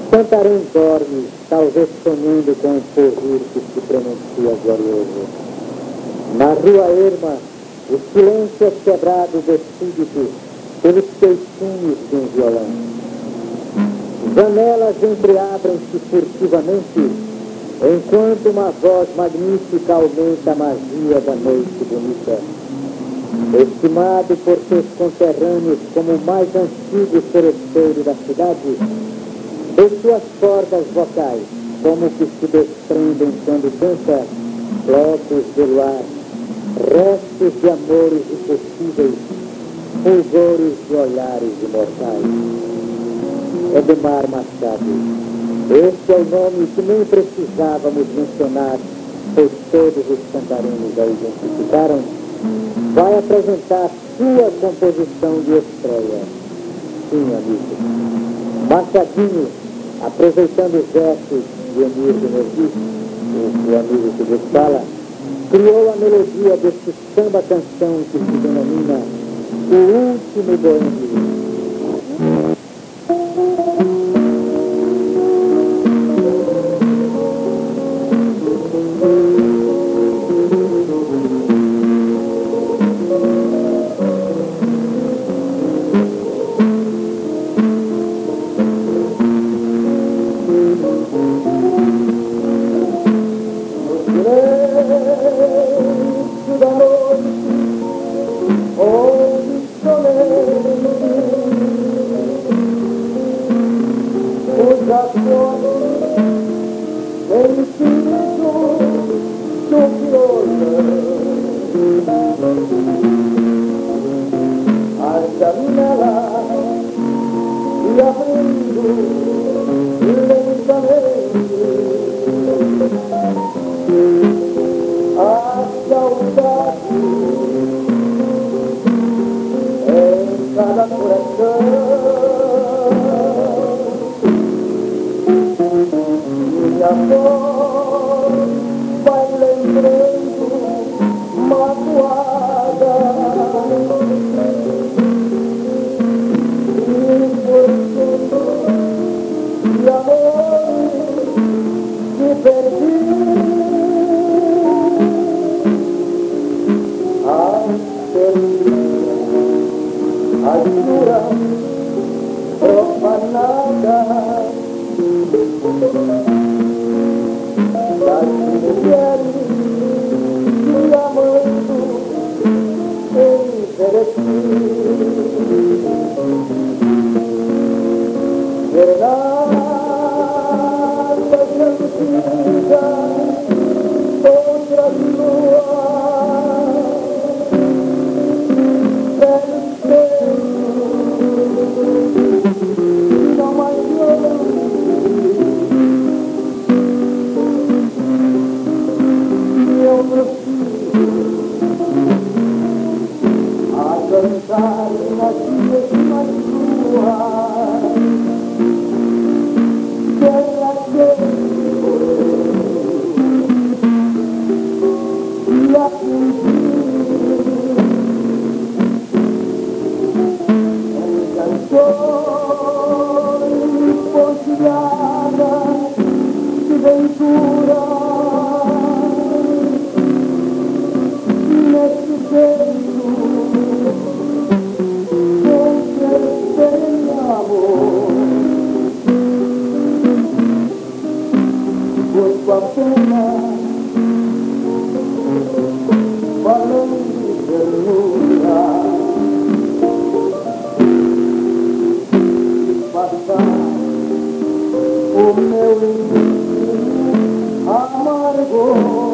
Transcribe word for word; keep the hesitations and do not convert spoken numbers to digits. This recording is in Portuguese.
Santarém dorme, talvez sonhando com o porvir que se pronuncia glorioso. Na rua erma, o silêncio é quebrado do espírito pelos queixumes de um violão. Janelas entreabrem-se furtivamente, enquanto uma voz magnífica aumenta a magia da noite bonita. Estimado por seus conterrâneos como o mais antigo seresteiro da cidade, de suas cordas vocais, como que se desprendem quando canta, flocos de luar, restos de amores impossíveis, fulgores de olhares imortais. Edmar Machado, este é o nome que nem precisávamos mencionar, pois todos os santarenses a identificaram, vai apresentar sua composição de estreia. Sim, amigo. Machadinho, aproveitando os versos de Emir de Nervis, o, o amigo que vos fala, criou a melodia deste samba-canção que se denomina O Último Boêmio. O meu amargo